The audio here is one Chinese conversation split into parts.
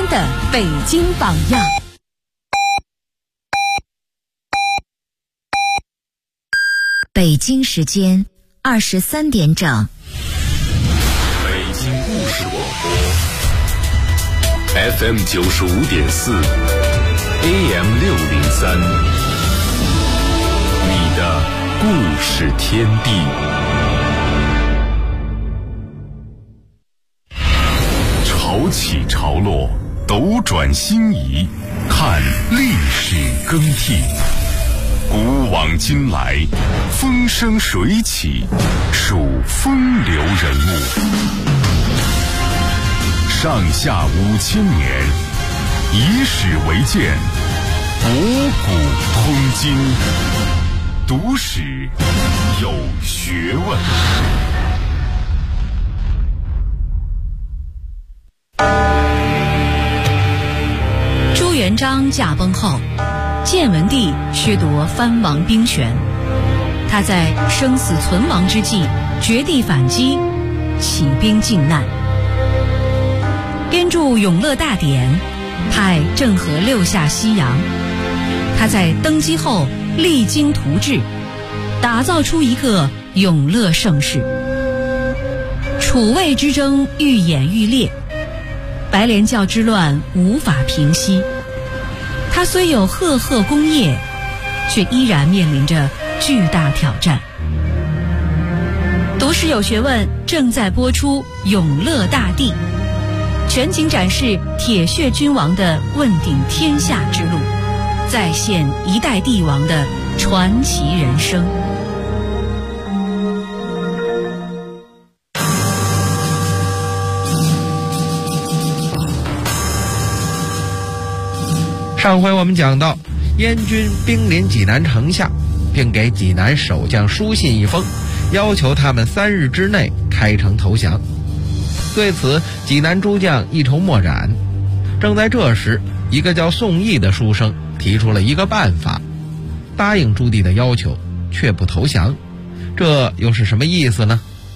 的北京榜样。 北京时间23点整。 北京故事广播 FM 95.4 AM 603，你的故事天地。潮起潮落，斗转星移，看历史更替。古往今来，风生水起，数风流人物。上下5000年，以史为鉴，博古通今，读史有学问。 朱元璋驾崩后，建文帝削夺藩王兵权，他在生死存亡之际绝地反击，起兵靖难，编著《永乐大典》，派郑和六下西洋。他在登基后励精图治，打造出一个永乐盛世。楚魏之争愈演愈烈，白莲教之乱无法平息。他虽有赫赫功业，却依然面临着巨大挑战。读史有学问正在播出《永乐大帝》，全景展示铁血君王的问鼎天下之路，再现一代帝王的传奇人生。 上回我们讲到，燕军兵临济南城下，并给济南守将书信一封，要求他们3日之内开城投降。对此，济南诸将一筹莫展。正在这时，一个叫宋义的书生提出了一个办法，答应朱棣的要求，却不投降。这又是什么意思呢？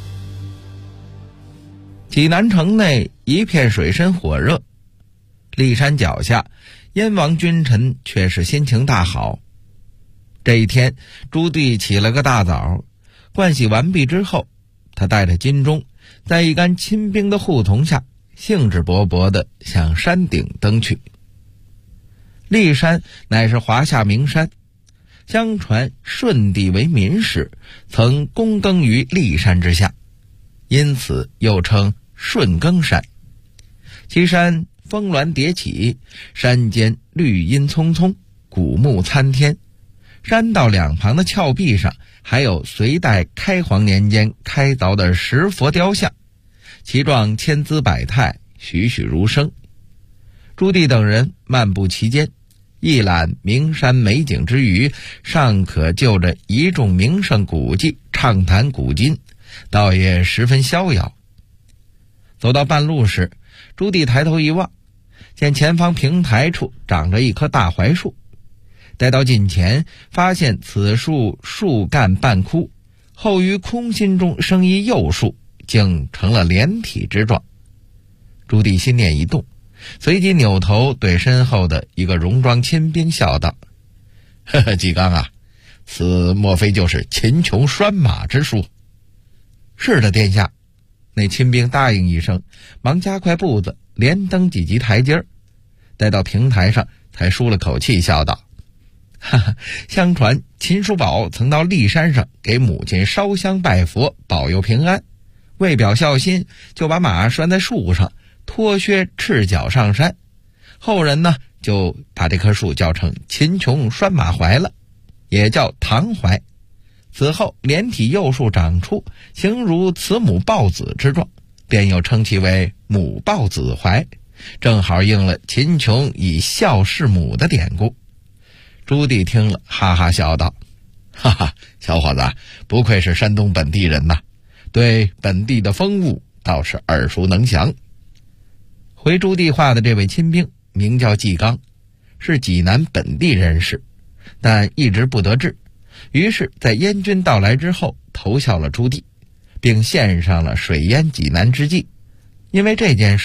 济南城内一片水深火热，骊山脚下，燕王君臣却是心情大好。这一天，朱棣起了个大早，盥洗完毕之后，他带着金钟，在一干亲兵的护从下，兴致勃勃地向山顶登去。骊山乃是华夏名山，相传舜帝为民时，曾躬耕于骊山之下，因此又称舜耕山。其山峰峦叠起，山间绿荫葱葱，古木参天。山道两旁的峭壁上还有隋代开皇年间开凿的石佛雕像，其状千姿百态，栩栩如生。朱棣等人漫步其间，一览名山美景之余，尚可就着一众名胜古迹畅谈古今，倒也十分逍遥。走到半路时，朱棣抬头一望，见前方平台处长着一棵大槐树，待到近前，发现此树树干半枯，后于空心中生一幼树，竟成了连体之状。朱棣心念一动，随即扭头对身后的一个戎装亲兵笑道：“呵呵，纪刚啊，此莫非就是秦琼拴马之术？”“是的，殿下。”那亲兵答应一声，忙加快步子，连登几级台阶儿。待到平台上，才舒了口气，笑道：“哈哈，相传秦叔宝曾到骊山上给母亲烧香拜佛，保佑平安。为表孝心，就把马拴在树上，脱靴赤脚上山。后人呢，就把这棵树叫成秦琼拴马槐了，也叫唐槐。此后连体幼树长出，形如慈母抱子之状，便又称其为母抱子槐，正好应了秦琼以孝事母的典故。”朱棣听了，哈哈笑道：“哈哈，小伙子，不愧是山东本地人呐，对本地的风物倒是耳熟能详。”回朱棣话的这位亲兵名叫纪刚，是济南本地人士，但一直不得志，于是在燕军到来之后投效了朱棣，并献上了水淹济南之计。因为这件事，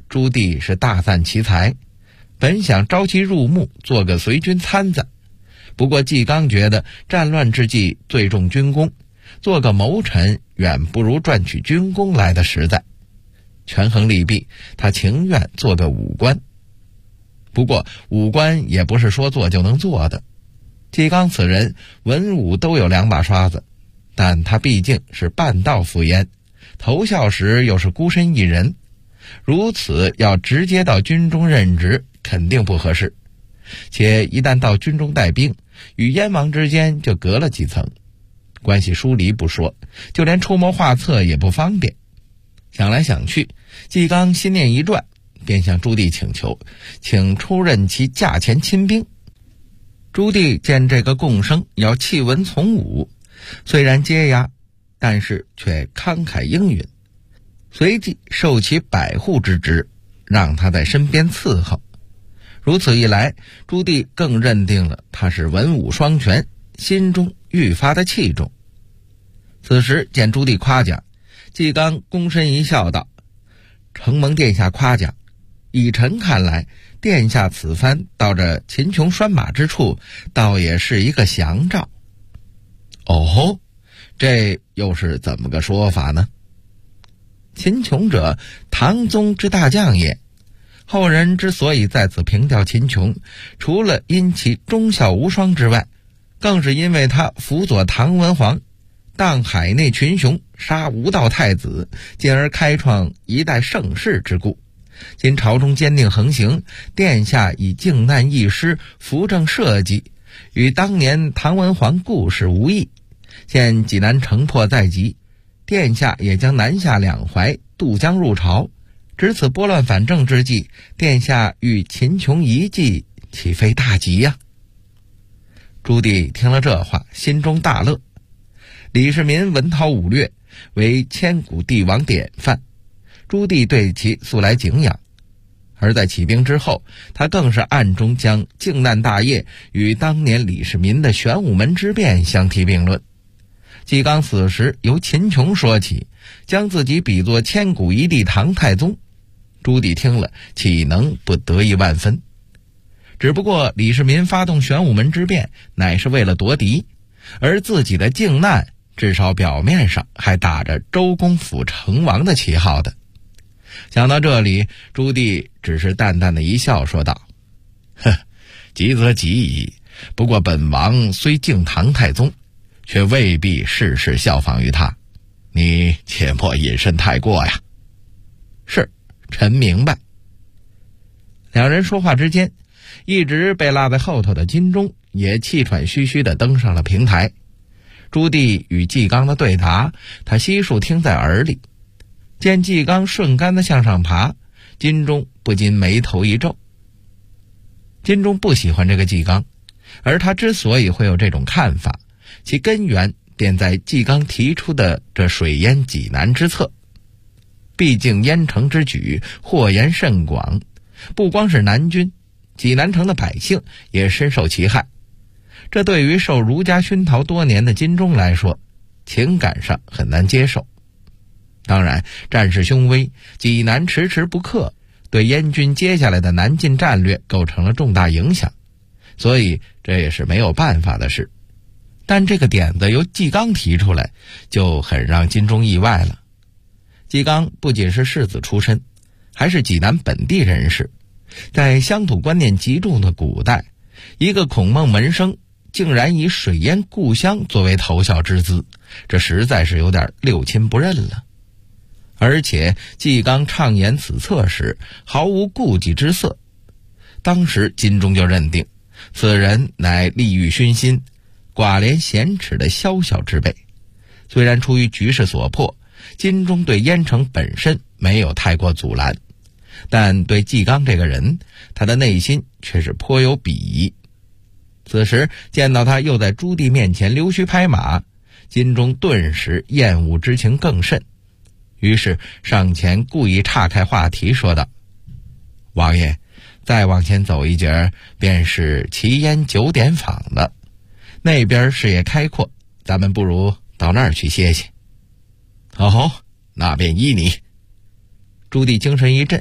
朱棣是大赞其才，本想招其入幕，做个随军参赞。不过纪纲觉得战乱之际最重军功，做个谋臣远不如赚取军功来的实在。权衡利弊，他情愿做个武官。不过武官也不是说做就能做的。纪纲此人文武都有两把刷子，但他毕竟是半道赴燕，投效时又是孤身一人，如此要直接到军中任职肯定不合适，且一旦到军中带兵，与燕王之间就隔了几层，关系疏离不说，就连出谋划策也不方便。想来想去，纪纲心念一转，便向朱棣请求，请出任其驾前亲兵。朱棣见这个贡生要弃文从武，虽然接押，但是却慷慨应允，随即授其百户之职，让他在身边伺候。如此一来，朱棣更认定了他是文武双全，心中愈发的器重。此时见朱棣夸奖，纪纲躬身一笑道：“承蒙殿下夸奖，以臣看来，殿下此番到这秦琼拴马之处，倒也是一个祥兆。”哦，这又是怎么个说法呢？秦琼者，唐宗之大将也。后人之所以在此凭吊秦琼，除了因其忠孝无双之外，更是因为他辅佐唐文皇，荡海内群雄，杀无道太子，进而开创一代盛世之故。今朝中坚定横行，殿下以靖难易师，扶正社稷，与当年唐文皇故事无异。现济南城破在即，殿下也将南下两淮，渡江入朝，值此拨乱反正之际，殿下与秦琼一计，岂非大吉呀？朱棣听了这话，心中大乐。李世民文韬武略，为千古帝王典范，朱棣对其素来敬仰。而在起兵之后，他更是暗中将靖难大业与当年李世民的玄武门之变相提并论。纪纲此时由秦琼说起，将自己比作千古一帝唐太宗，朱棣听了岂能不得意万分？只不过李世民发动玄武门之变乃是为了夺嫡，而自己的靖难至少表面上还打着周公辅成王的旗号的。想到这里，朱棣只是淡淡的一笑，说道：“急则急矣，不过本王虽敬唐太宗，却未必事事效仿于他，你切莫引申太过呀。”“是，臣明白。”两人说话之间，一直被落在后头的金钟也气喘吁吁地登上了平台。朱棣与纪纲的对答，他悉数听在耳里。见纪纲顺杆地向上爬，金钟不禁眉头一皱。金钟不喜欢这个纪纲，而他之所以会有这种看法，其根源便在纪纲提出的这水淹济南之策。毕竟燕城之举祸延甚广，不光是南军，济南城的百姓也深受其害。这对于受儒家熏陶多年的金钟来说，情感上很难接受。当然，战事凶危，济南迟迟不克，对燕军接下来的南进战略构成了重大影响，所以这也是没有办法的事。但这个点子由纪纲提出来，就很让金钟意外了。纪纲不仅是士子出身，还是济南本地人士，在乡土观念极重的古代，一个孔孟门生竟然以水淹故乡作为投效之资，这实在是有点六亲不认了。而且纪纲畅言此策时毫无顾忌之色，当时金钟就认定此人乃利欲熏心、寡廉鲜耻的宵小之辈。虽然出于局势所迫，金钟对燕城本身没有太过阻拦，但对纪纲这个人，他的内心却是颇有鄙夷。此时见到他又在朱棣面前溜须拍马，金钟顿时厌恶之情更甚，于是上前故意岔开话题，说道：“王爷，再往前走一截，便是齐燕9点坊了，那边视野开阔，咱们不如到那儿去歇歇。”“哦，那便依你。”朱棣精神一振，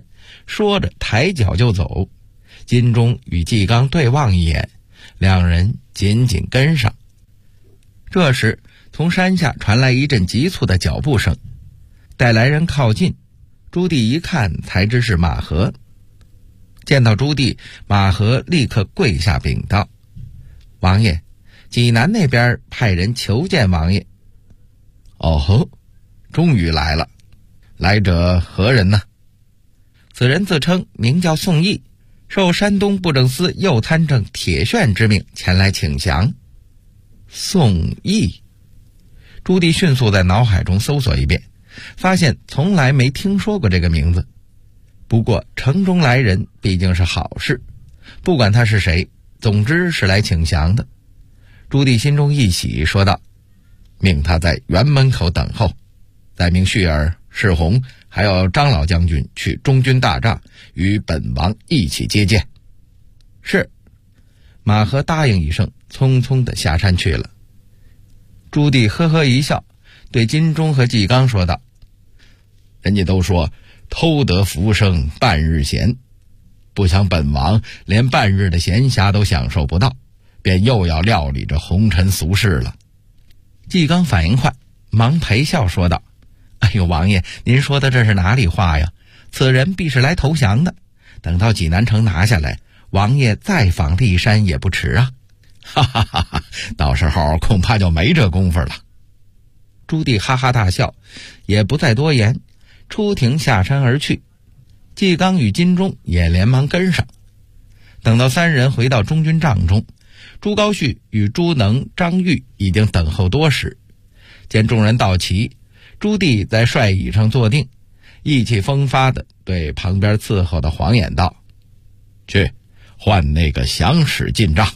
说着抬脚就走。金钟与纪刚对望一眼，两人紧紧跟上。这时从山下传来一阵急促的脚步声，待来人靠近，朱棣一看才知是马和。见到朱棣，马和立刻跪下禀道：王爷，济南那边派人求见王爷。哦吼，终于来了，来者何人呢？此人自称名叫宋义，受山东布政司右参政铁铉之命前来请降。宋义，朱棣迅速在脑海中搜索一遍，发现从来没听说过这个名字。不过城中来人毕竟是好事，不管他是谁，总之是来请降的。朱棣心中一喜，说道：命他在辕门口等候，再命旭儿、世宏还有张老将军去中军大帐与本王一起接见。是。马和答应一声，匆匆地下山去了。朱棣呵呵一笑，对金钟和纪刚说道：人家都说偷得浮生半日闲，不想本王连半日的闲暇都享受不到，便又要料理这红尘俗事了。纪刚反应快，忙陪笑说道：哎呦，王爷，您说的这是哪里话呀？此人必是来投降的，等到济南城拿下来，王爷再访骊山也不迟啊。哈哈哈哈，到时候恐怕就没这功夫了。朱棣哈哈大笑，也不再多言，出庭下山而去。纪刚与金钟也连忙跟上。等到三人回到中军帐中，朱高煦与朱能、张玉已经等候多时。见众人到齐，朱棣在帅椅上坐定，意气风发地对旁边伺候的黄衍道：去换那个降使进帐。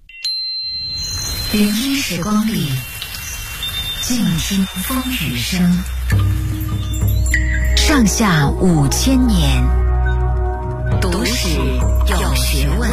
云烟时光里，静听风雨声。上下5000年，读史有学问。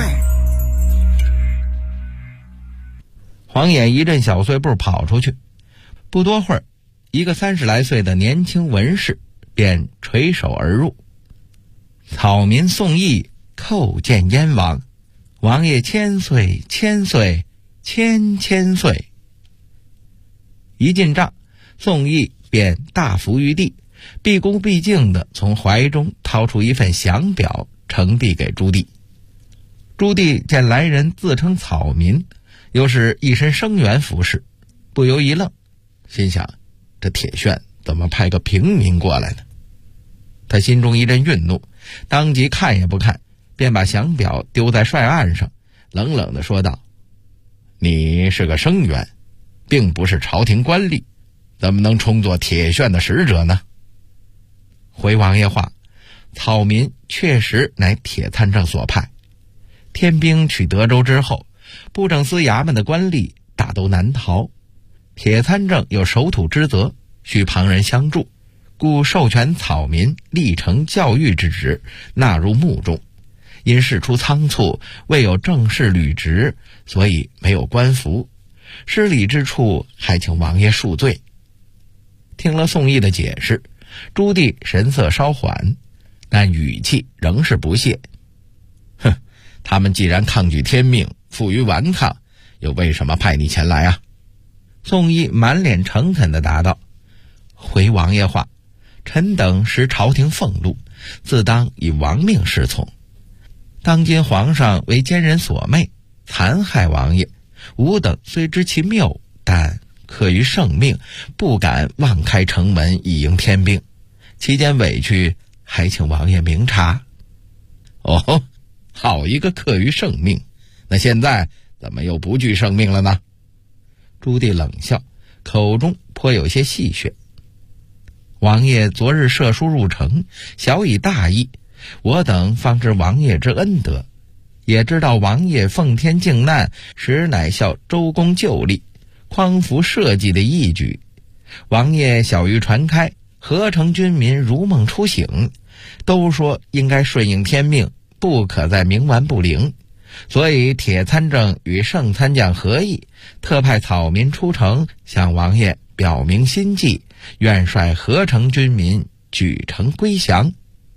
黄衍一阵小碎步跑出去，不多会儿，一个30来岁的年轻文士便垂手而入：草民宋义叩见燕王，王爷千岁千岁千千岁。一进帐，宋义便大伏于地，毕恭毕敬地从怀中掏出一份降表，呈递给朱棣。朱棣见来人自称草民，又是一身生员服饰，不由一愣，心想这铁铉怎么派个平民过来呢？他心中一阵愠怒，当即看也不看，便把降表丢在帅案上，冷冷地说道：你是个生员，并不是朝廷官吏，怎么能充作铁铉的使者呢？回王爷话，草民确实乃铁参政所派。天兵取德州之后，布政司衙门的官吏大都难逃，铁参政有守土之责，需旁人相助，故授权草民历承教育之职，纳入幕中。因事出仓促，未有正式履职，所以没有官服，失礼之处还请王爷恕罪。听了宋义的解释，朱棣神色稍缓，但语气仍是不屑：哼，他们既然抗拒天命，负隅顽抗，又为什么派你前来啊？宋义满脸诚恳地答道：回王爷话，臣等识朝廷俸禄，自当以王命侍从。当今皇上为奸人所媚，残害王爷，吾等虽知其谬，但刻于圣命，不敢妄开城门以迎天兵，其间委屈，还请王爷明察。哦，好一个刻于圣命，那现在怎么又不惧圣命了呢？朱棣冷笑，口中颇有些戏谑：王爷昨日射书入城，小以大义，我等方知王爷之恩德，也知道王爷奉天靖难，实乃效周公旧例，匡扶社稷的义举。王爷晓谕传开，何成军民如梦初醒，都说应该顺应天命，不可再冥顽不灵，所以铁参政与圣参将合议，特派草民出城，向王爷表明心迹，愿率合成军民举城归降。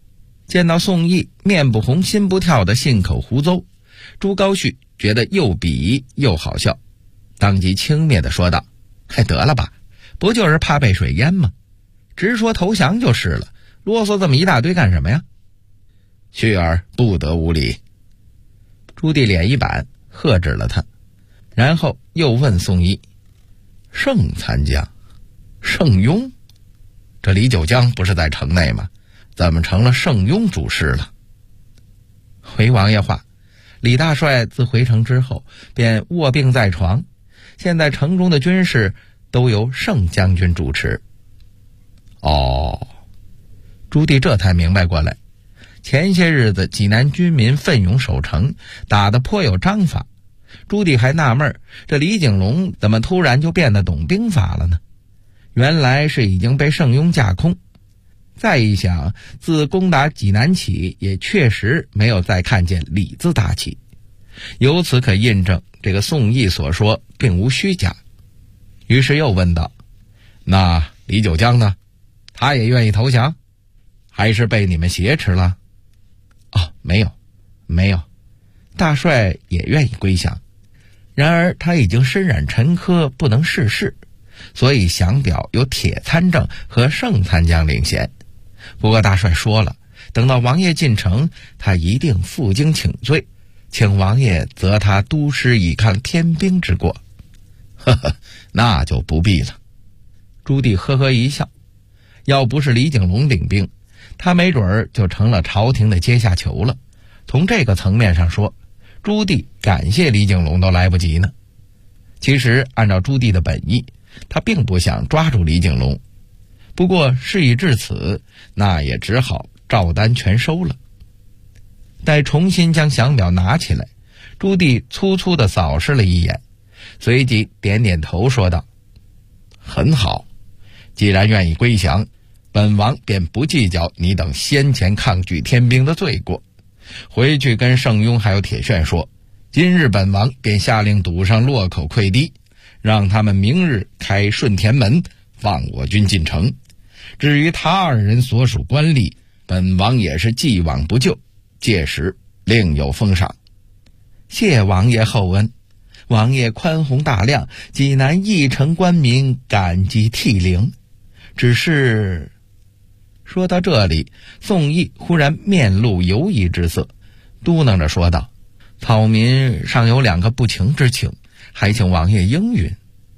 见到宋义面不红心不跳的信口胡诌，朱高煦觉得又鄙夷又好笑，当即轻蔑地说道：得了吧，不就是怕被水淹吗？直说投降就是了，啰嗦这么一大堆干什么呀？旭儿不得无礼。朱棣脸一板，喝止了他，然后又问宋义：盛参将，盛庸？这李九江不是在城内吗？怎么成了盛庸主事了？回王爷话，李大帅自回城之后便卧病在床，现在城中的军事都由盛将军主持。朱棣这才明白过来，前些日子济南军民奋勇守城，打得颇有章法。朱棣还纳闷，这李景龙怎么突然就变得懂兵法了呢？原来是已经被盛庸架空。再一想，自攻打济南起，也确实没有再看见李字大旗，由此可印证这个宋义所说并无虚假。于是又问道：那李九江呢？他也愿意投降，还是被你们挟持了？没有，大帅也愿意归降，然而他已经身染沉疴，不能事事，所以降表由铁参政和盛参将领衔。不过大帅说了，等到王爷进城，他一定负荆请罪，请王爷责他督师以抗天兵之过。那就不必了。朱棣呵呵一笑，要不是李景龙领兵，他没准儿就成了朝廷的阶下囚了。从这个层面上说，朱棣感谢李景龙都来不及呢。其实按照朱棣的本意，他并不想抓住李景龙，不过事已至此，那也只好照单全收了。待重新将降表拿起来，朱棣粗粗地扫视了一眼，随即点点头说道：很好，既然愿意归降，本王便不计较你等先前抗拒天兵的罪过，回去跟盛庸还有铁铉说，今日本王便下令堵上洛口溃堤，让他们明日开顺天门，放我军进城。至于他二人所属官吏，本王也是既往不咎，届时另有封赏。谢王爷厚恩，王爷宽宏大量，济南一城官民感激涕零。只是说到这里，宋义忽然面露犹疑之色，嘟囔着说道：草民尚有2个不情之请，还请王爷应允。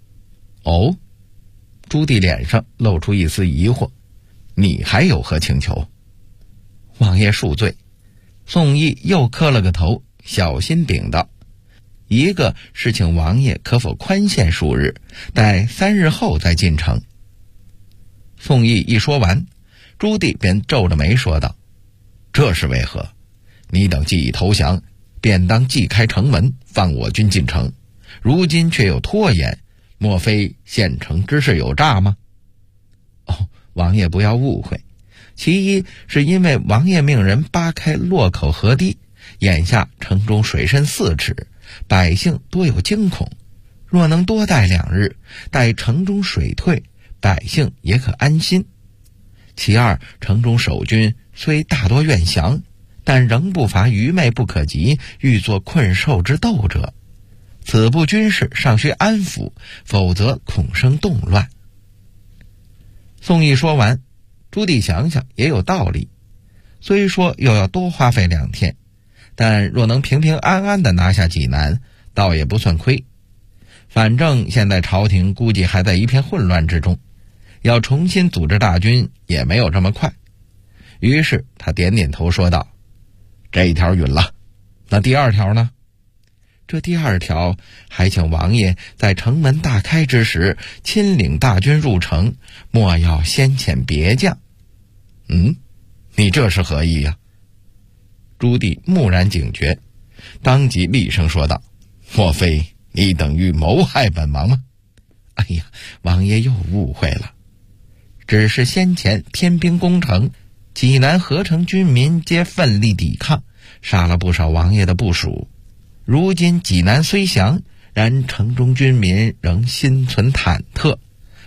朱棣脸上露出一丝疑惑：你还有何请求？王爷恕罪。宋义又磕了个头，小心禀道：一个是请王爷可否宽限数日，待3日后再进城。宋义一说完，朱棣便皱着眉说道：这是为何？你等既已投降，便当即开城门，放我军进城，如今却又拖延，莫非县城之事有诈吗？王爷不要误会，其一是因为王爷命人扒开洛口河堤，眼下城中水深4尺，百姓多有惊恐，若能多待2日，待城中水退，百姓也可安心。其二，城中守军虽大多愿降，但仍不乏愚昧不可及，欲作困兽之斗者。此部军事尚需安抚，否则恐生动乱。宋义说完，朱棣想想也有道理，虽说又要多花费2天，但若能平平安安地拿下济南，倒也不算亏。反正现在朝廷估计还在一片混乱之中，要重新组织大军也没有这么快。于是他点点头说道：这一条允了，那第2条呢？这第2条还请王爷在城门大开之时，亲领大军入城，莫要先遣别将。你这是何意呀？朱棣蓦然警觉，当即厉声说道：莫非你等欲谋害本王吗？哎呀，王爷又误会了，只是先前天兵攻城，济南合城军民皆奋力抵抗，杀了不少王爷的部属。如今济南虽降，然城中军民仍心存忐忑，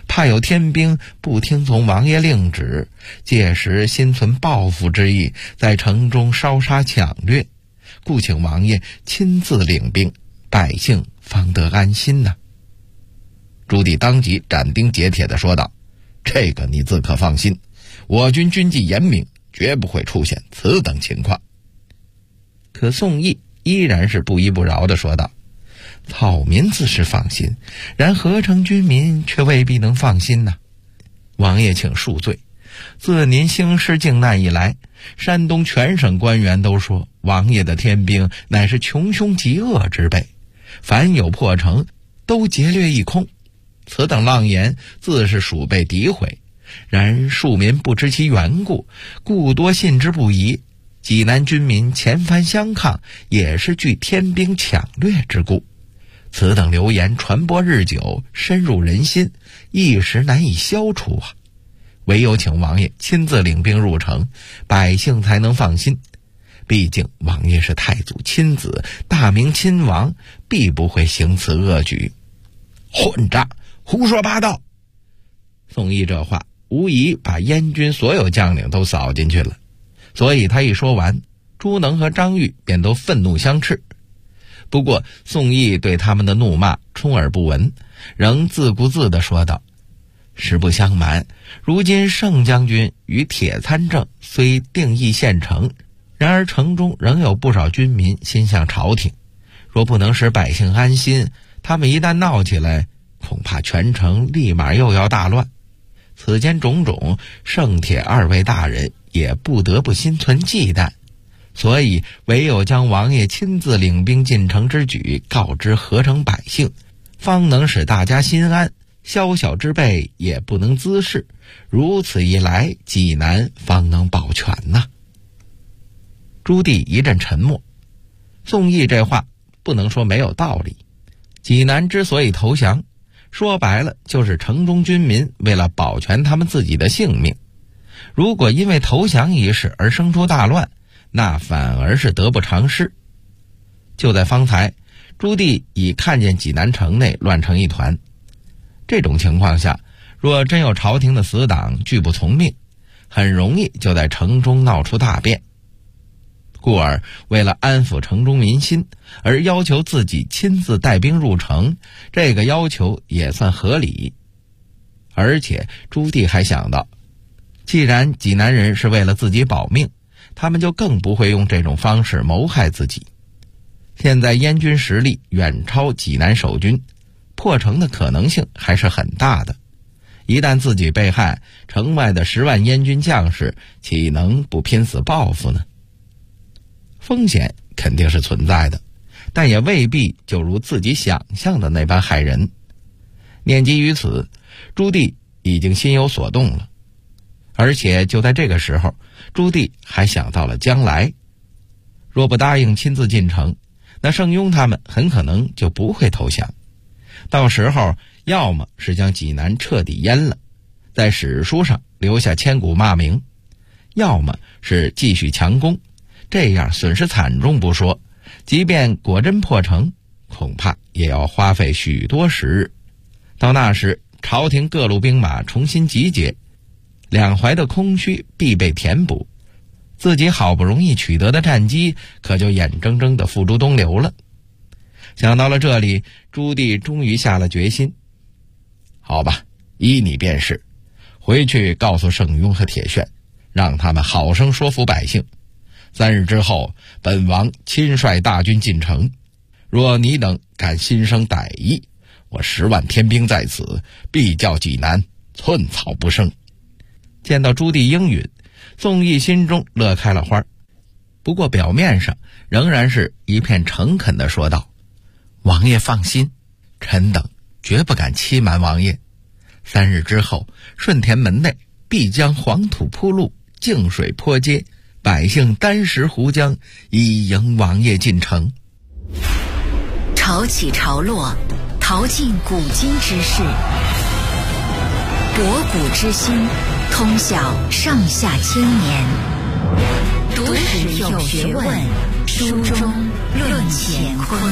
怕有天兵不听从王爷令旨，届时心存报复之意，在城中烧杀抢掠，故请王爷亲自领兵，百姓方得安心呢。朱棣当即斩钉截铁地说道：这个你自可放心，我军军纪严明，绝不会出现此等情况。可宋义依然是不依不饶地说道：草民自是放心，然合城军民却未必能放心呢。王爷请恕罪，自您兴师靖难以来，山东全省官员都说王爷的天兵乃是穷凶极恶之辈，凡有破城都劫掠一空，此等浪言自是属被诋毁，然庶民不知其缘故，故多信之不疑。济南军民前番相抗，也是据天兵抢掠之故。此等流言传播日久，深入人心，一时难以消除啊！唯有请王爷亲自领兵入城，百姓才能放心。毕竟王爷是太祖亲子，大明亲王，必不会行此恶举。混账，胡说八道！宋义这话无疑把燕军所有将领都扫进去了，所以他一说完，朱能和张玉便都愤怒相斥。不过宋义对他们的怒骂充耳不闻，仍自顾自地说道：实不相瞒，如今盛将军与铁参政虽定义县城，然而城中仍有不少军民心向朝廷，若不能使百姓安心，他们一旦闹起来，恐怕全城立马又要大乱。此间种种，盛铁二位大人也不得不心存忌惮，所以唯有将王爷亲自领兵进城之举告知合城百姓，方能使大家心安，宵小之辈也不能滋事，如此一来，济南方能保全呐。朱棣一阵沉默，宋义这话不能说没有道理。济南之所以投降，说白了就是城中军民为了保全他们自己的性命，如果因为投降一事而生出大乱，那反而是得不偿失。就在方才，朱棣已看见济南城内乱成一团，这种情况下，若真有朝廷的死党拒不从命，很容易就在城中闹出大变。故而为了安抚城中民心，而要求自己亲自带兵入城，这个要求也算合理。而且朱棣还想到，既然济南人是为了自己保命，他们就更不会用这种方式谋害自己。现在燕军实力远超济南守军，破城的可能性还是很大的。一旦自己被害，城外的10万燕军将士岂能不拼死报复呢？风险肯定是存在的，但也未必就如自己想象的那般害人。念及于此，朱棣已经心有所动了。而且就在这个时候，朱棣还想到了将来，若不答应亲自进城，那盛庸他们很可能就不会投降。到时候要么是将济南彻底淹了，在史书上留下千古骂名，要么是继续强攻，这样损失惨重不说，即便果真破城，恐怕也要花费许多时日。到那时，朝廷各路兵马重新集结，两淮的空虚必被填补，自己好不容易取得的战机可就眼睁睁地付诸东流了。想到了这里，朱棣终于下了决心。好吧，依你便是，回去告诉盛庸和铁铉，让他们好生说服百姓。3日之后，本王亲率大军进城，若你等敢心生歹意，我10万天兵在此，必叫济南寸草不生。见到朱棣应允，宋义心中乐开了花，不过表面上仍然是一片诚恳地说道：王爷放心，臣等绝不敢欺瞒王爷。3日之后，顺田门内必将黄土铺路，净水泼街，百姓单食湖江，以迎王爷进城。 潮起潮落，淘尽古今之事，博古之今，通晓上下千年。读史有学问，书中论乾坤。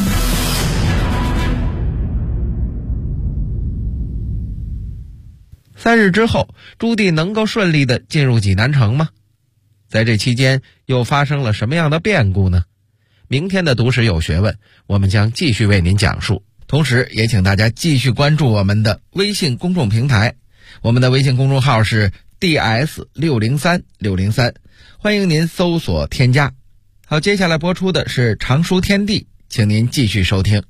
3日之后，朱棣能够顺利地进入济南城吗？在这期间又发生了什么样的变故呢？明天的读史有学问，我们将继续为您讲述。同时也请大家继续关注我们的微信公众平台，我们的微信公众号是 DS603603，欢迎您搜索添加。好，接下来播出的是常书天地，请您继续收听。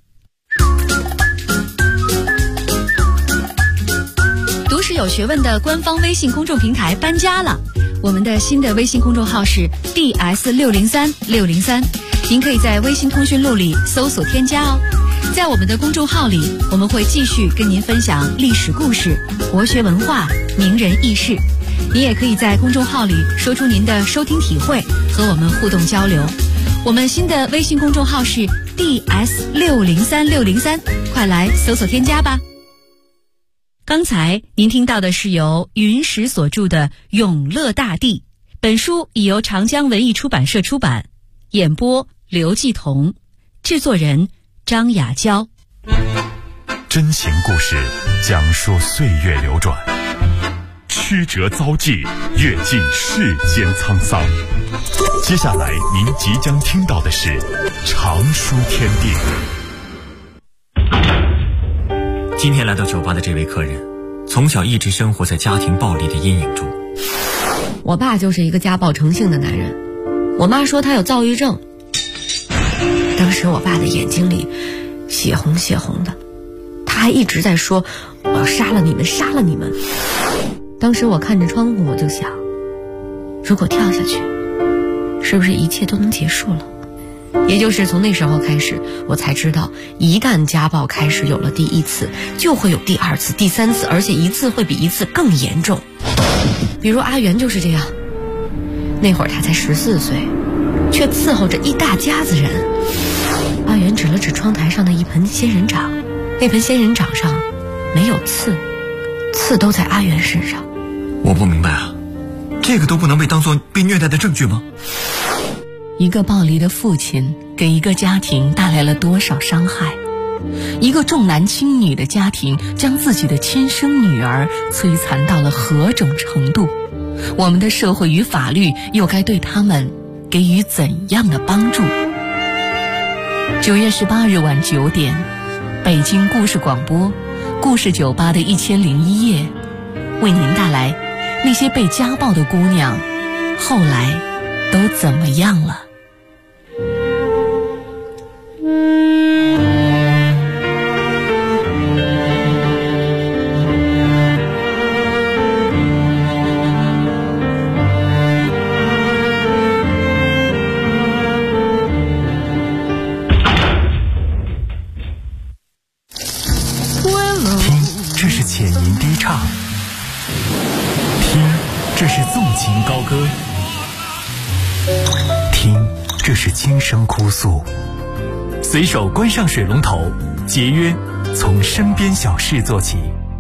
读史有学问的官方微信公众平台搬家了，我们的新的微信公众号是 DS603603，您可以在微信通讯录里搜索添加哦。在我们的公众号里，我们会继续跟您分享历史故事、国学文化、名人轶事。您也可以在公众号里说出您的收听体会，和我们互动交流。我们新的微信公众号是 DS603603，快来搜索添加吧。刚才您听到的是由云石所著的《永乐大帝》，本书已由长江文艺出版社出版，演播刘继彤，制作人张雅娇。 真情故事讲述岁月流转，曲折遭际，阅尽世间沧桑。接下来您即将听到的是常书天地。 今天来到酒吧的这位客人，从小一直生活在家庭暴力的阴影中。 我爸就是一个家暴成性的男人，我妈说他有躁郁症。当时我爸的眼睛里血红的，他还一直在说我要杀了你们，杀了你们。当时我看着窗户，我就想，如果跳下去，是不是一切都能结束了？也就是从那时候开始，我才知道，一旦家暴开始有了第一次，就会有第二次、第三次，而且一次会比一次更严重。比如阿元就是这样，那会儿他才14岁，却伺候着一大家子人。阿元指了指窗台上的一盆仙人掌，那盆仙人掌上没有刺，刺都在阿元身上。 我不明白啊，这个都不能被当作被虐待的证据吗？ 一个暴力的父亲给一个家庭带来了多少伤害？一个重男轻女的家庭将自己的亲生女儿摧残到了何种程度？我们的社会与法律又该对他们给予怎样的帮助？9月18日晚9点，北京故事广播故事酒吧的1001夜，为您带来那些被家暴的姑娘后来都怎么样了。 这是浅吟低唱，听，这是纵情高歌，听，这是轻声哭诉。随手关上水龙头，节约，从身边小事做起。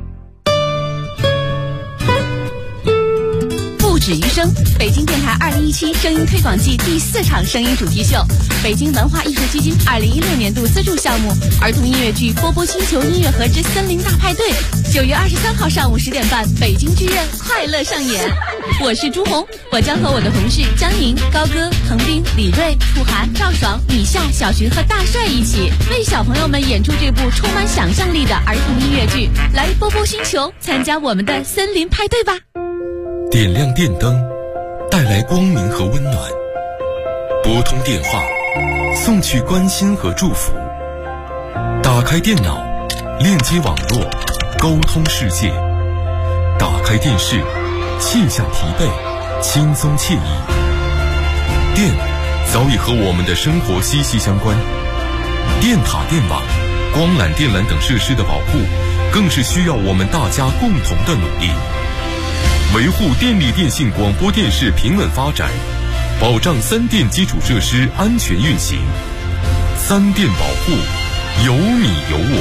不止于声，北京电台2017声音推广季第4场声音主题秀，北京文化艺术基金2016年度资助项目儿童音乐剧《波波星球音乐盒之森林大派对》，9月23号上午10点半，北京剧院快乐上演。我是朱红，我将和我的同事张宁、高歌、彭斌、李锐、楚涵、赵爽、米夏、小徐和大帅一起为小朋友们演出这部充满想象力的儿童音乐剧。来波波星球，参加我们的森林派对吧！ 点亮电灯，带来光明和温暖；拨通电话，送去关心和祝福；打开电脑，链接网络，沟通世界；打开电视，卸下疲惫，轻松惬意。电早已和我们的生活息息相关，电塔、电网、光缆、电缆等设施的保护，更是需要我们大家共同的努力。维护电力电信广播电视平稳发展，保障3电基础设施安全运行。3电保护，有你有我。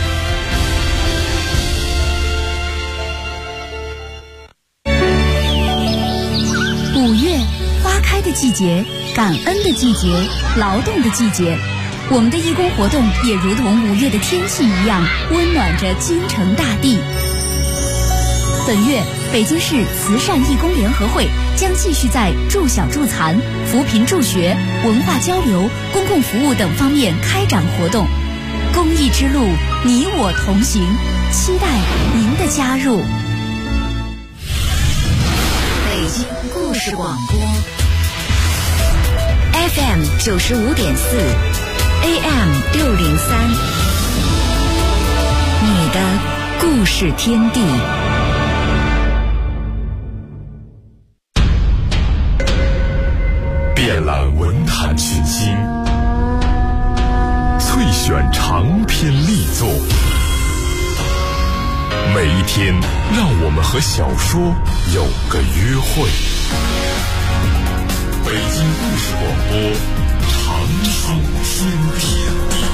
5月，花开的季节，感恩的季节，劳动的季节。我们的义工活动也如同5月的天气一样，温暖着京城大地。 本月，北京市慈善义工联合会将继续在助小助残、扶贫助学、文化交流、公共服务等方面开展活动。公益之路，你我同行，期待您的加入。 北京故事广播 FM 95.4 AM 603，你的故事天地。 遍览文坛群星，萃选长篇力作，每一天让我们和小说有个约会。北京故事广播，长寿天地。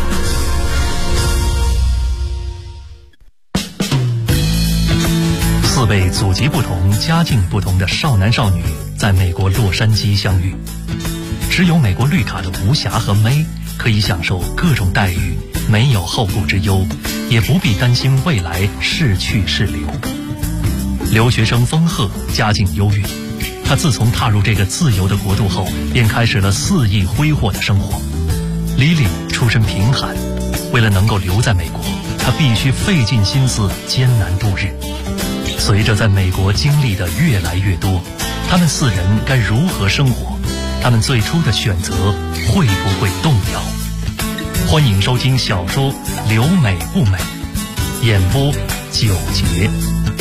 4位祖籍不同、家境不同的少男少女在美国洛杉矶相遇。持有美国绿卡的吴霞和May可以享受各种待遇，没有后顾之忧，也不必担心未来是去是留。留学生丰鹤家境优越，他自从踏入这个自由的国度后，便开始了肆意挥霍的生活。Lily出身贫寒，为了能够留在美国，他必须费尽心思艰难度日。随着在美国经历的越来越多，他们4人该如何生活？他们最初的选择会不会动摇？欢迎收听小说《留美不美》，演播9节。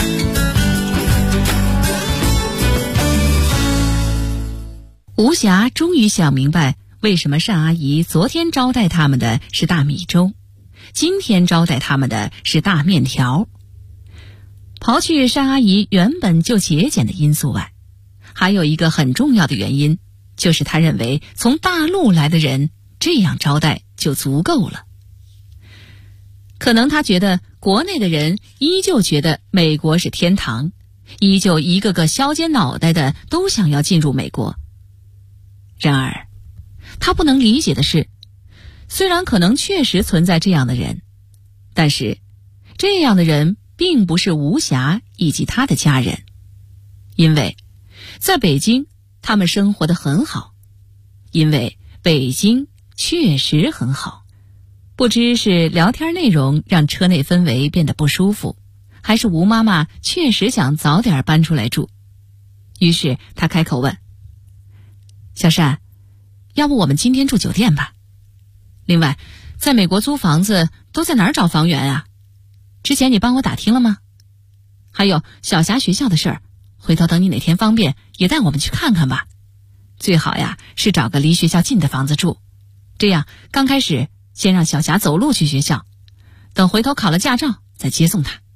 吴霞终于想明白，为什么单阿姨昨天招待他们的是大米粥，今天招待他们的是大面条。刨去单阿姨原本就节俭的因素外，还有一个很重要的原因，就是她认为从大陆来的人这样招待就足够了。可能她觉得国内的人依旧觉得美国是天堂，依旧一个个削尖脑袋的都想要进入美国。然而她不能理解的是，虽然可能确实存在这样的人，但是这样的人并不是吴霞以及她的家人，因为在北京他们生活得很好，因为北京确实很好。不知是聊天内容让车内氛围变得不舒服，还是吴妈妈确实想早点搬出来住。于是她开口问：小单，要不我们今天住酒店吧？另外，在美国租房子都在哪儿找房源啊？之前你帮我打听了吗？还有小霞学校的事儿，回头等你哪天方便也带我们去看看吧。最好呀是找个离学校近的房子住，这样刚开始先让小霞走路去学校，等回头考了驾照再接送她。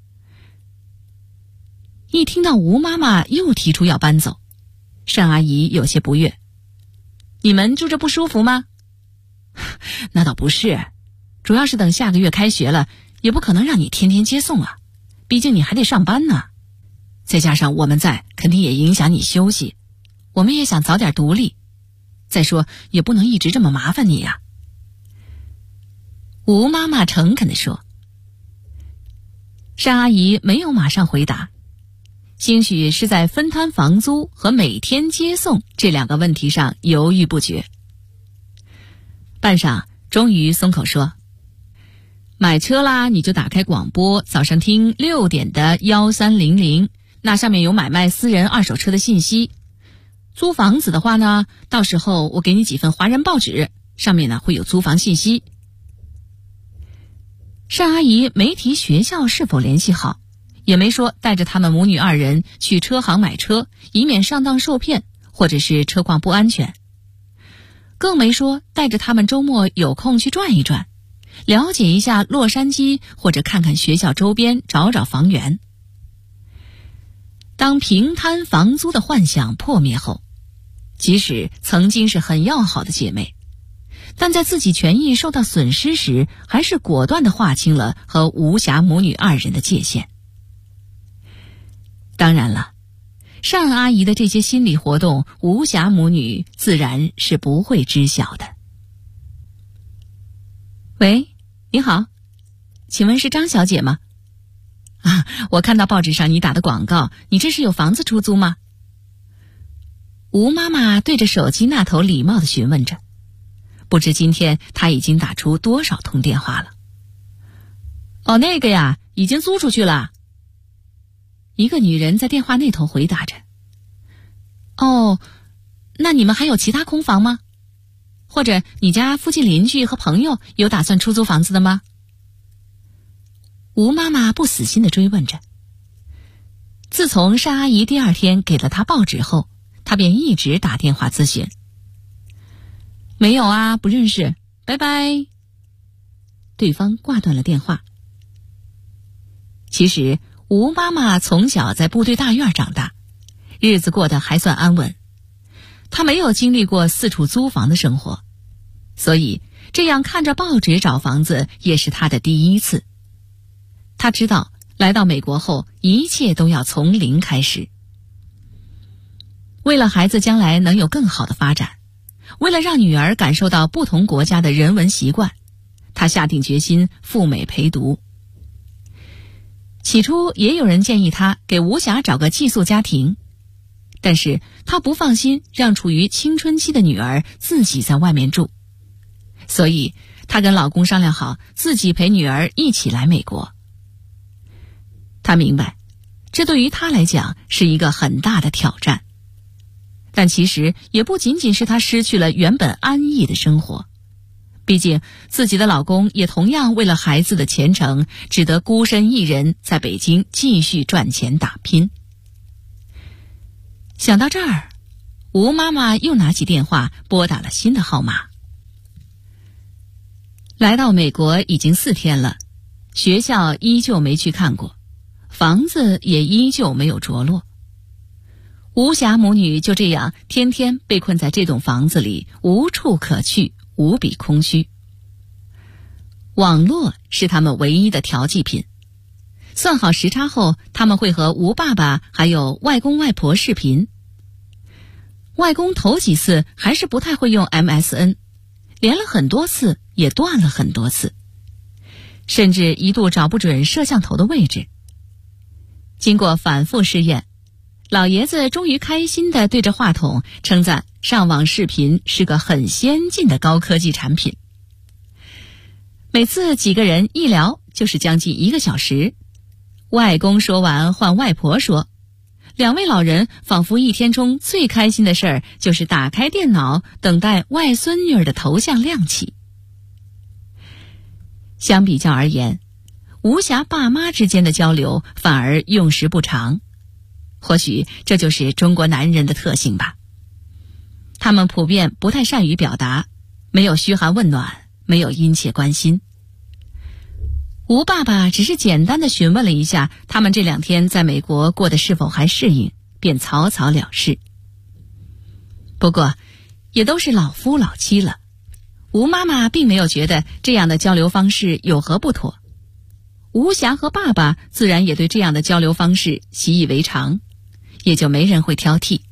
一听到吴妈妈又提出要搬走，单阿姨有些不悦：你们住着不舒服吗？那倒不是，主要是等下个月开学了，也不可能让你天天接送啊，毕竟你还得上班呢。再加上我们在，肯定也影响你休息，我们也想早点独立，再说也不能一直这么麻烦你呀。吴妈妈诚恳地说。单阿姨没有马上回答，兴许是在分摊房租和每天接送这2个问题上犹豫不决。半晌终于松口说：买车啦，你就打开广播，早上听6点的1300，那上面有买卖私人二手车的信息。租房子的话呢，到时候我给你几份华人报纸，上面呢会有租房信息。单阿姨没提学校是否联系好，也没说带着他们母女2人去车行买车，以免上当受骗或者是车况不安全，更没说带着他们周末有空去转一转，了解一下洛杉矶，或者看看学校周边，找找房源。当平摊房租的幻想破灭后，即使曾经是很要好的姐妹，但在自己权益受到损失时，还是果断地划清了和吴霞母女2人的界限。当然了，单阿姨的这些心理活动，吴霞母女自然是不会知晓的。喂，你好，请问是张小姐吗？ 啊，我看到报纸上你打的广告，你这是有房子出租吗？吴妈妈对着手机那头礼貌地询问着，不知今天她已经打出多少通电话了。哦，那个呀，已经租出去了。一个女人在电话那头回答着。哦，那你们还有其他空房吗？或者你家附近邻居和朋友有打算出租房子的吗？吴妈妈不死心地追问着。自从单阿姨第二天给了她报纸后，她便一直打电话咨询。没有啊，不认识，拜拜。对方挂断了电话。其实吴妈妈从小在部队大院长大，日子过得还算安稳。她没有经历过四处租房的生活，所以这样看着报纸找房子也是她的第一次。她知道来到美国后一切都要从零开始。为了孩子将来能有更好的发展，为了让女儿感受到不同国家的人文习惯，她下定决心赴美陪读。起初也有人建议她给吴霞找个寄宿家庭，但是她不放心让处于青春期的女儿自己在外面住，所以她跟老公商量好自己陪女儿一起来美国。她明白，这对于她来讲是一个很大的挑战，但其实也不仅仅是她失去了原本安逸的生活，毕竟自己的老公也同样为了孩子的前程，只得孤身一人在北京继续赚钱打拼。想到这儿，吴妈妈又拿起电话拨打了新的号码。来到美国已经4天了，学校依旧没去看过，房子也依旧没有着落。吴霞母女就这样天天被困在这栋房子里，无处可去，无比空虚。网络是他们唯一的调剂品。算好时差后，他们会和吴爸爸还有外公外婆视频。外公头几次还是不太会用 MSN， 连了很多次也断了很多次，甚至一度找不准摄像头的位置。经过反复试验，老爷子终于开心地对着话筒称赞上网视频是个很先进的高科技产品。每次几个人一聊就是将近1个小时，外公说完换外婆说，两位老人仿佛一天中最开心的事儿就是打开电脑等待外孙女儿的头像亮起。相比较而言，吴霞爸妈之间的交流反而用时不长，或许这就是中国男人的特性吧。他们普遍不太善于表达，没有嘘寒问暖，没有殷切关心。吴爸爸只是简单的询问了一下他们这2天在美国过得是否还适应，便草草了事。不过也都是老夫老妻了，吴妈妈并没有觉得这样的交流方式有何不妥。吴霞和爸爸自然也对这样的交流方式习以为常，也就没人会挑剔。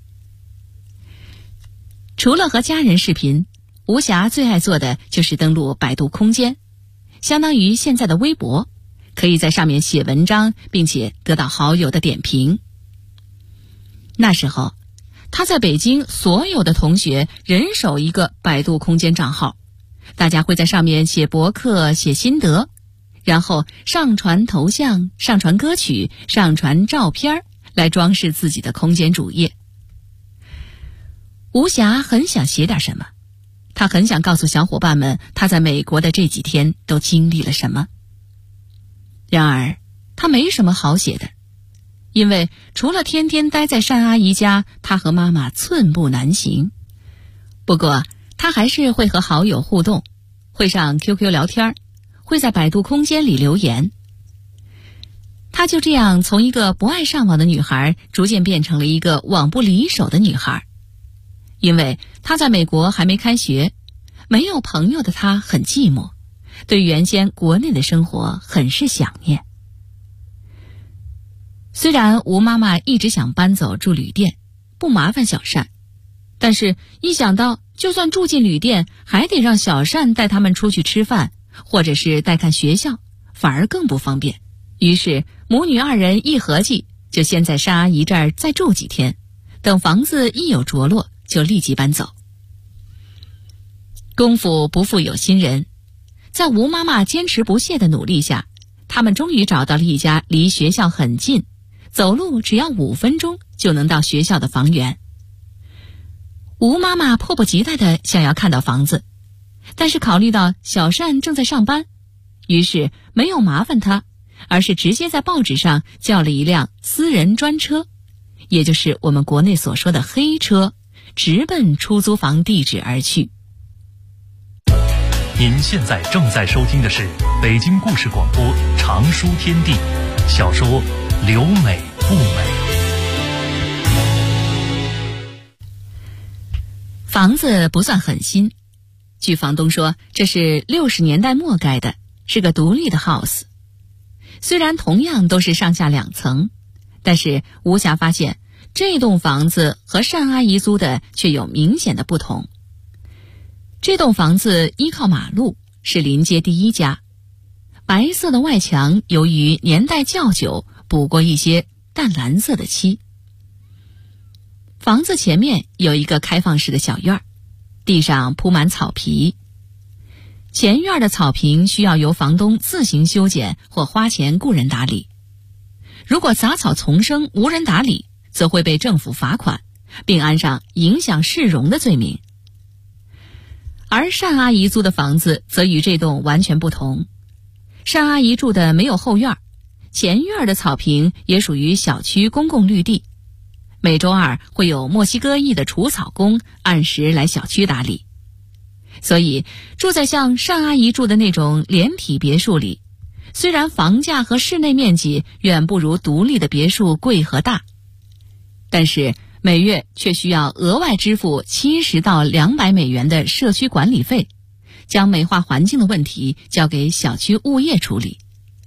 除了和家人视频，吴霞最爱做的就是登录百度空间，相当于现在的微博，可以在上面写文章，并且得到好友的点评。那时候，他在北京所有的同学人手一个百度空间账号，大家会在上面写博客、写心得，然后上传头像、上传歌曲、上传照片，来装饰自己的空间主页。吴霞很想写点什么，她很想告诉小伙伴们她在美国的这几天都经历了什么。然而她没什么好写的，因为除了天天待在单阿姨家，她和妈妈寸步难行。不过她还是会和好友互动，会上 QQ 聊天，会在百度空间里留言。她就这样从一个不爱上网的女孩，逐渐变成了一个网不离手的女孩。因为她在美国还没开学，没有朋友的她很寂寞，对原先国内的生活很是想念。虽然吴妈妈一直想搬走住旅店，不麻烦小单，但是一想到就算住进旅店，还得让小单带他们出去吃饭，或者是带看学校，反而更不方便。 于是母女二人一合计，就先在单阿姨这儿再住几天，等房子一有着落就立即搬走。功夫不负有心人，在吴妈妈坚持不懈的努力下，他们终于找到了一家离学校很近，走路只要5分钟就能到学校的房源。吴妈妈迫不及待地想要看到房子，但是考虑到小单正在上班，于是没有麻烦他，而是直接在报纸上叫了一辆私人专车，也就是我们国内所说的黑车，直奔出租房地址而去。 您现在正在收听的是北京故事广播长书天地小说《留美不美》。 房子不算很新，据房东说，这是60年代末盖的，是个独立的 house。虽然同样都是上下2层，但是吴霞发现这栋房子和单阿姨租的却有明显的不同。这栋房子依靠马路，是临街第一家。白色的外墙由于年代较久，补过一些淡蓝色的漆。房子前面有一个开放式的小院儿，地上铺满草皮。前院的草坪需要由房东自行修剪或花钱雇人打理。如果杂草丛生无人打理，则会被政府罚款，并安上影响市容的罪名。而单阿姨租的房子则与这栋完全不同。单阿姨住的没有后院，前院的草坪也属于小区公共绿地。每周2会有墨西哥裔的除草工按时来小区打理。所以住在像单阿姨住的那种连体别墅里，虽然房价和室内面积远不如独立的别墅贵和大，但是每月却需要额外支付70到200美元的社区管理费，将美化环境的问题交给小区物业处理。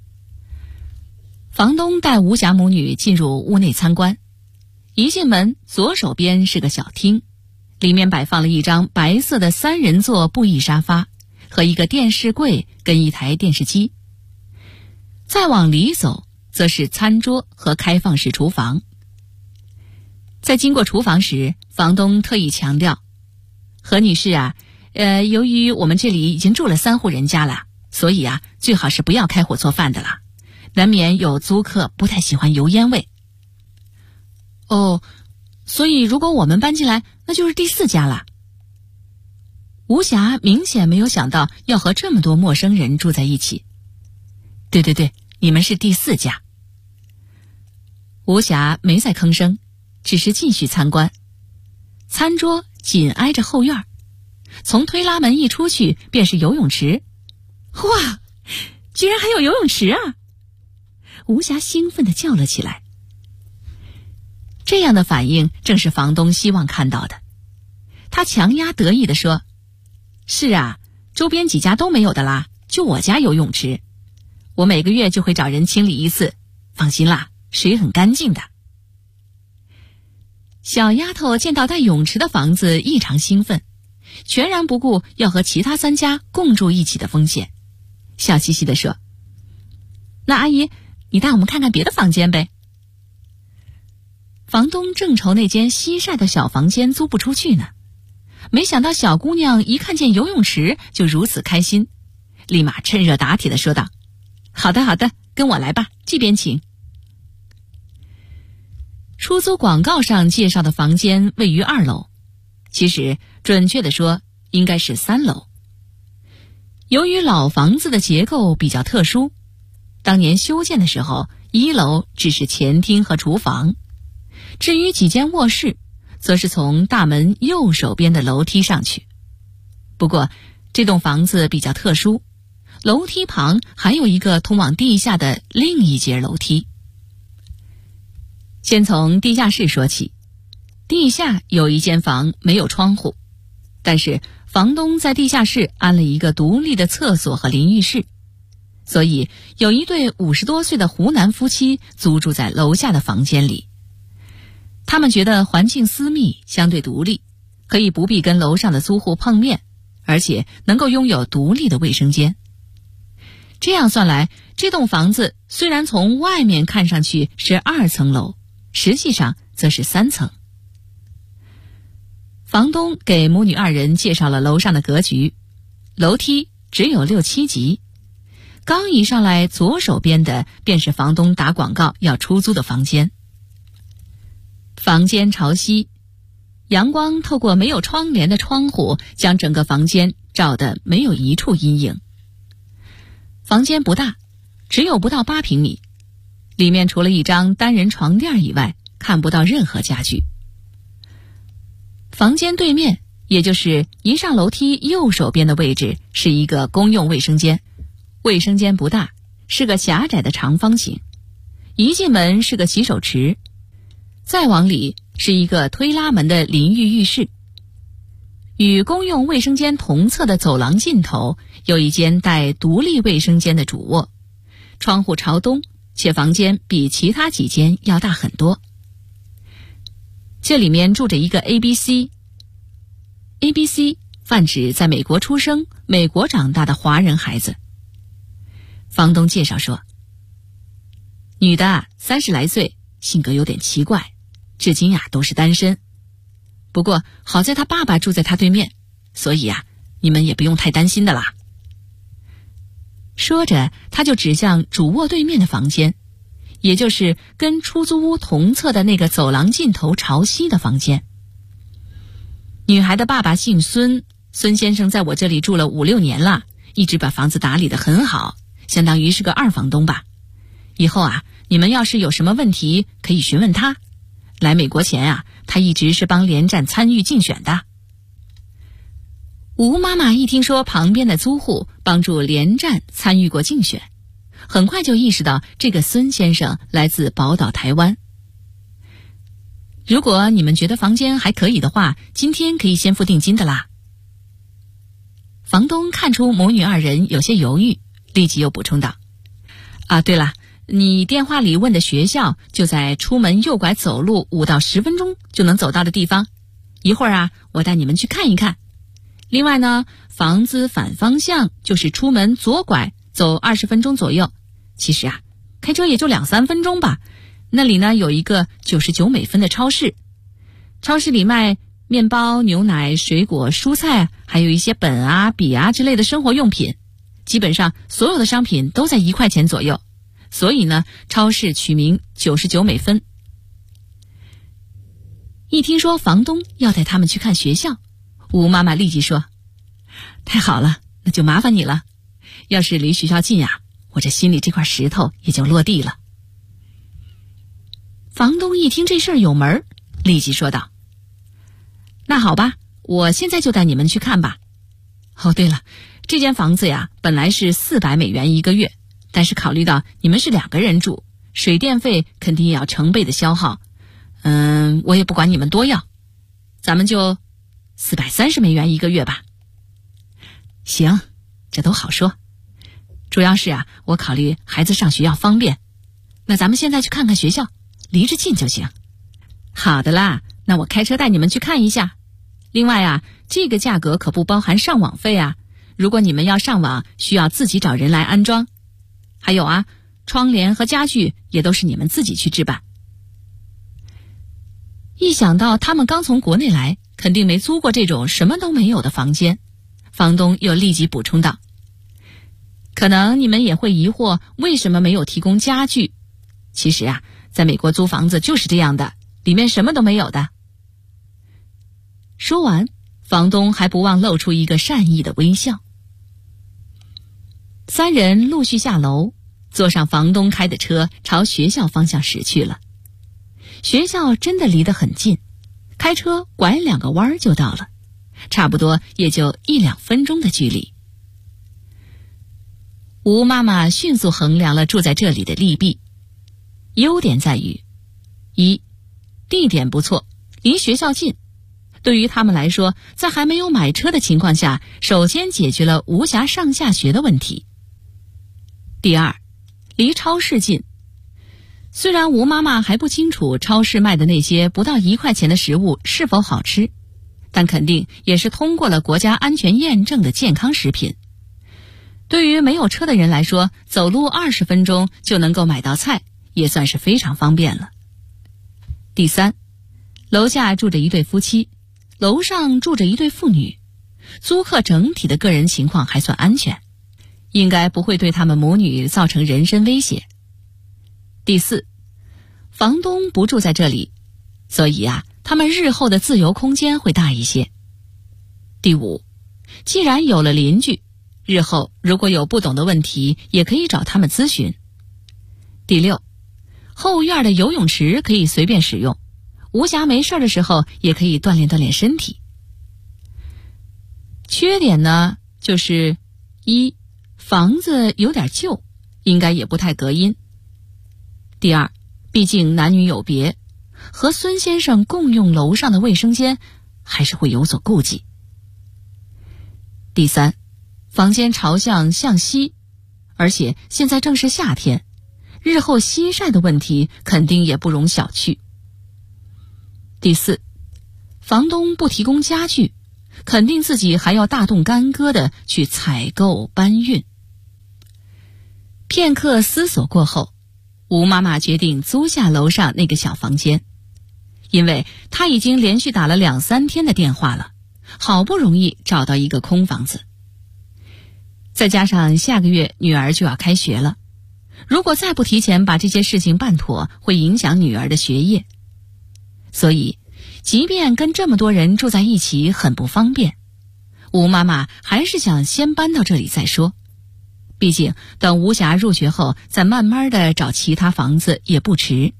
房东带吴霞母女进入屋内参观，一进门，左手边是个小厅，里面摆放了一张白色的3人座布艺沙发和一个电视柜跟一台电视机。再往里走，则是餐桌和开放式厨房。在经过厨房时，房东特意强调，何女士啊，由于我们这里已经住了3户人家了，所以啊，最好是不要开火做饭的了，难免有租客不太喜欢油烟味。哦，所以如果我们搬进来，那就是第4家了。吴霞明显没有想到要和这么多陌生人住在一起。对，你们是第4家。吴霞没再吭声，只是继续参观。餐桌紧挨着后院，从推拉门一出去便是游泳池。哇，居然还有游泳池啊！吴霞兴奋地叫了起来。这样的反应正是房东希望看到的。他强压得意地说，是啊，周边几家都没有的啦，就我家有泳池，我每个月就会找人清理1次，放心啦，水很干净的。小丫头见到带泳池的房子异常兴奋，全然不顾要和其他3家共住一起的风险，笑嘻嘻地说，那阿姨，你带我们看看别的房间呗。房东正愁那间西晒的小房间租不出去呢，没想到小姑娘一看见游泳池就如此开心，立马趁热打铁地说道，好的，跟我来吧，这边请。出租广告上介绍的房间位于2楼，其实准确地说应该是3楼。由于老房子的结构比较特殊，当年修建的时候，1楼只是前厅和厨房，至于几间卧室，则是从大门右手边的楼梯上去。不过这栋房子比较特殊，楼梯旁还有一个通往地下的另一节楼梯。先从地下室说起，地下有一间房没有窗户，但是房东在地下室安了一个独立的厕所和淋浴室，所以有一对50多岁的湖南夫妻租住在楼下的房间里。他们觉得环境私密，相对独立，可以不必跟楼上的租户碰面，而且能够拥有独立的卫生间。 这样算来，这栋房子虽然从外面看上去是2层楼，实际上则是3层。房东给母女2人介绍了楼上的格局，楼梯只有6、7级，刚一上来左手边的便是房东打广告要出租的房间。房间朝西，阳光透过没有窗帘的窗户，将整个房间照得没有一处阴影。房间不大，只有不到8平米，里面除了一张单人床垫以外，看不到任何家具。房间对面，也就是一上楼梯右手边的位置，是一个公用卫生间。卫生间不大，是个狭窄的长方形，一进门是个洗手池，再往里是一个推拉门的淋浴浴室。与公用卫生间同侧的走廊尽头有一间带独立卫生间的主卧，窗户朝东，且房间比其他几间要大很多。这里面住着一个 ABC 泛指在美国出生、美国长大的华人孩子。房东介绍说，女的30来岁，性格有点奇怪，至今都是单身。不过好在他爸爸住在他对面，所以你们也不用太担心的啦。说着，他就指向主卧对面的房间，也就是跟出租屋同侧的那个走廊尽头朝西的房间。女孩的爸爸姓孙，孙先生在我这里住了5、6年了，一直把房子打理得很好，相当于是个2房东吧。以后你们要是有什么问题，可以询问他。来美国前他一直是帮连战参与竞选的。吴妈妈一听说旁边的租户帮助连战参与过竞选，很快就意识到这个孙先生来自宝岛台湾。如果你们觉得房间还可以的话，今天可以先付定金的啦。房东看出母女2人有些犹豫，立即又补充道，对了，你电话里问的学校就在出门右拐走路5到10分钟就能走到的地方，一会儿我带你们去看一看。另外呢，房子反方向就是出门左拐走20分钟左右，其实开车也就2、3分钟吧。那里呢有一个99美分的超市，超市里卖面包、牛奶、水果、蔬菜，还有一些本笔之类的生活用品，基本上所有的商品都在1块钱左右，所以呢超市取名99美分。一听说房东要带他们去看学校，吴妈妈立即说，太好了，那就麻烦你了，要是离学校近我这心里这块石头也就落地了。房东一听这事儿有门，立即说道，那好吧，我现在就带你们去看吧。对了，这间房子本来是400美元一个月，但是考虑到你们是2个人住，水电费肯定也要成倍的消耗，我也不管你们多要，咱们就430美元一个月吧。行，这都好说，主要是我考虑孩子上学要方便，那咱们现在去看看学校，离着近就行。好的啦，那我开车带你们去看一下。另外这个价格可不包含上网费如果你们要上网，需要自己找人来安装。还有窗帘和家具也都是你们自己去置办。一想到他们刚从国内来，肯定没租过这种什么都没有的房间，房东又立即补充道，可能你们也会疑惑为什么没有提供家具。其实在美国租房子就是这样的，里面什么都没有的。说完，房东还不忘露出一个善意的微笑。3人陆续下楼，坐上房东开的车，朝学校方向驶去了。学校真的离得很近，开车拐2个弯就到了，差不多也就1、2分钟的距离。吴妈妈迅速衡量了住在这里的利弊。优点在于：1. 地点不错，离学校近，对于他们来说，在还没有买车的情况下，首先解决了无暇上下学的问题。第2，离超市近。虽然吴妈妈还不清楚超市卖的那些不到1块钱的食物是否好吃，但肯定也是通过了国家安全验证的健康食品。 对于没有车的人来说，走路20分钟就能够买到菜，也算是非常方便了。第三，楼下住着一对夫妻，楼上住着一对父女，租客整体的个人情况还算安全，应该不会对他们母女造成人身威胁。第四，房东不住在这里，所以他们日后的自由空间会大一些。第五，既然有了邻居，日后如果有不懂的问题，也可以找他们咨询。第六，后院的游泳池可以随便使用，无暇没事的时候也可以锻炼锻炼身体。缺点呢，就是一，房子有点旧，应该也不太隔音。第二，毕竟男女有别，和孙先生共用楼上的卫生间，还是会有所顾忌。第三，房间朝向西，而且现在正是夏天，日后西晒的问题肯定也不容小觑。第四，房东不提供家具，肯定自己还要大动干戈的去采购搬运。片刻思索过后，吴妈妈决定租下楼上那个小房间，因为她已经连续打了2-3天的电话了，好不容易找到一个空房子。再加上下个月女儿就要开学了，如果再不提前把这些事情办妥，会影响女儿的学业。所以即便跟这么多人住在一起很不方便，吴妈妈还是想先搬到这里再说，毕竟等吴霞入学后再慢慢的找其他房子也不迟。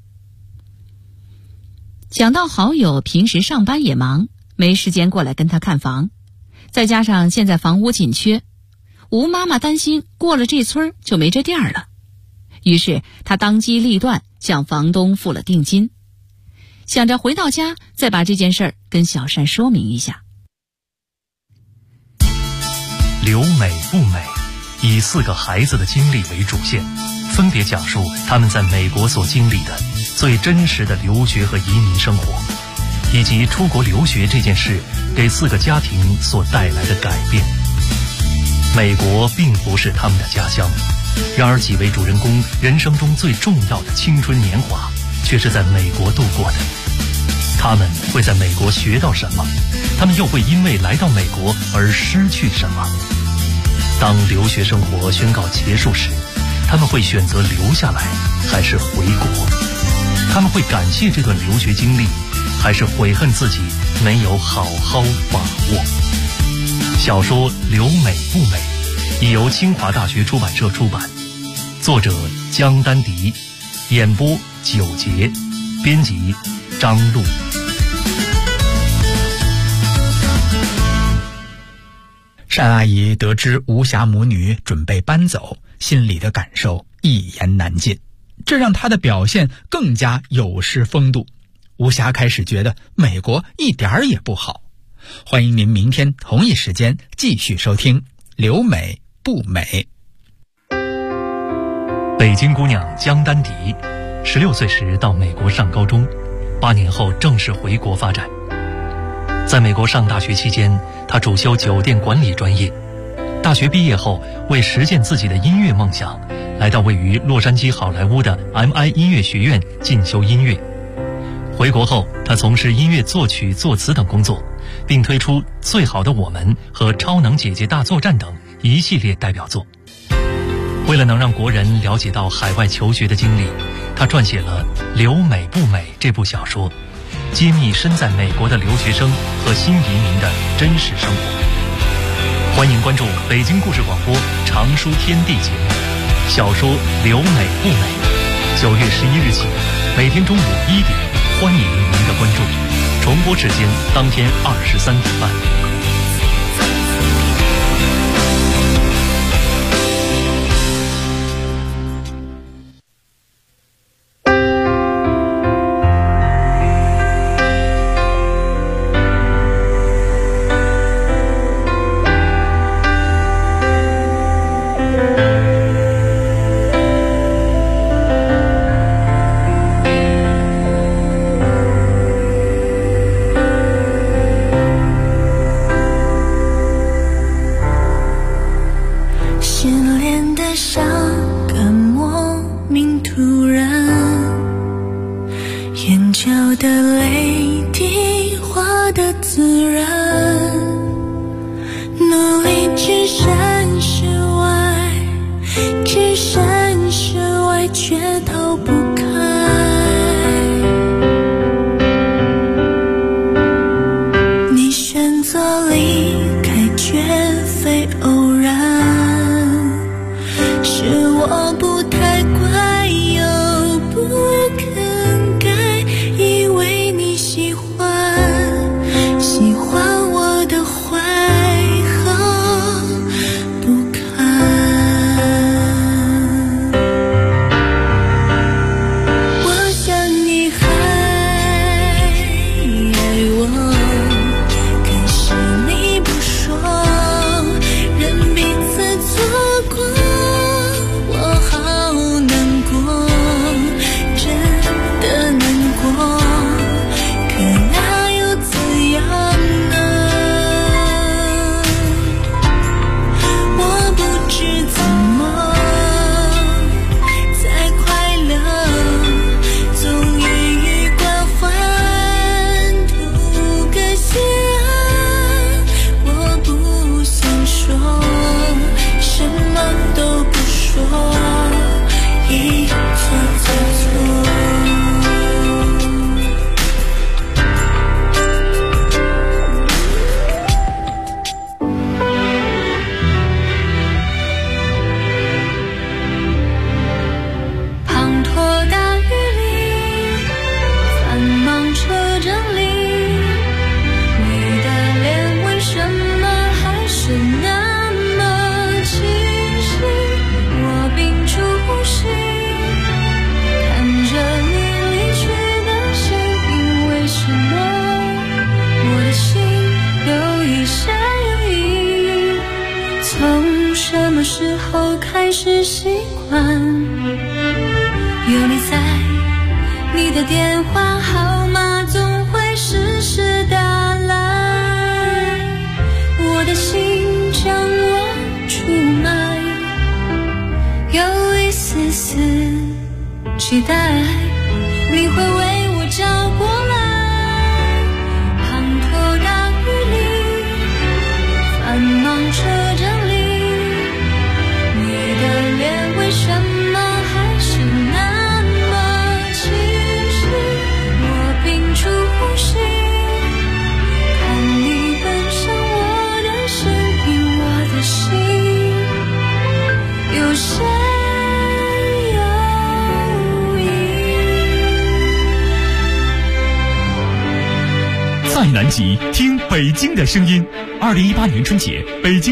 想到好友平时上班也忙，没时间过来跟他看房，再加上现在房屋紧缺，吴妈妈担心过了这村就没这店了，于是她当机立断向房东付了定金，想着回到家再把这件事儿跟小善说明一下。 留美不美，以4个孩子的经历为主线，分别讲述他们在美国所经历的最真实的留学和移民生活，以及出国留学这件事给4个家庭所带来的改变。美国并不是他们的家乡，然而几位主人公人生中最重要的青春年华却是在美国度过的。他们会在美国学到什么？他们又会因为来到美国而失去什么？当留学生活宣告结束时，他们会选择留下来还是回国？他们会感谢这段留学经历，还是悔恨自己没有好好把握？小说《留美不美》已由清华大学出版社出版，作者江丹迪，演播九杰，编辑张璐。 单阿姨得知吴霞母女准备搬走，心里的感受一言难尽，这让她的表现更加有失风度。吴霞开始觉得美国一点儿也不好。欢迎您明天同一时间继续收听《留美不美》。 北京姑娘江丹迪，16岁时到美国上高中，8年后正式回国发展。在美国上大学期间，她主修酒店管理专业。大学毕业后，为实现自己的音乐梦想，来到位于洛杉矶好莱坞的 MI 音乐学院进修音乐。回国后，她从事音乐作曲、作词等工作，并推出《最好的我们》和《超能姐姐大作战》等一系列代表作。为了能让国人了解到海外求学的经历，她撰写了《留美不美》这部小说，揭秘身在美国的留学生和新移民的真实生活。欢迎关注北京故事广播常书天地节目小说《留美不美》，9月11日起，每天中午1点，欢迎您的关注。重播时间当天23点半。 得像个莫名突然，眼角的泪滴滑得自然，努力置身事外，置身事外却逃不开。你选择离开绝非偶然，是我不太乖又不肯改，以为你喜欢我的坏和不堪。我想你还爱我，可是你不说，任彼此错过，我好难过，真的难过，可哪有怎样呢？我不知怎么才快乐，总欲语关欢，图个心安。我不想说，什么都不说，一错再错。滂沱大雨里，繁忙车阵里，你的脸为什么还是那么清晰？我屏住呼吸，看着你离去的身影，为什么我的心有一闪有一？从什么时候开始习惯有你在，你的电话号码总会时时打来，我的心将我出卖，有一丝丝期待你会为我找过来。滂沱大雨里，繁忙车阵里，你的脸为什么还是那么清晰？我屏住呼吸，看你奔向我的身影，我的心有谁在南极听北京的声音。2018年春节，北京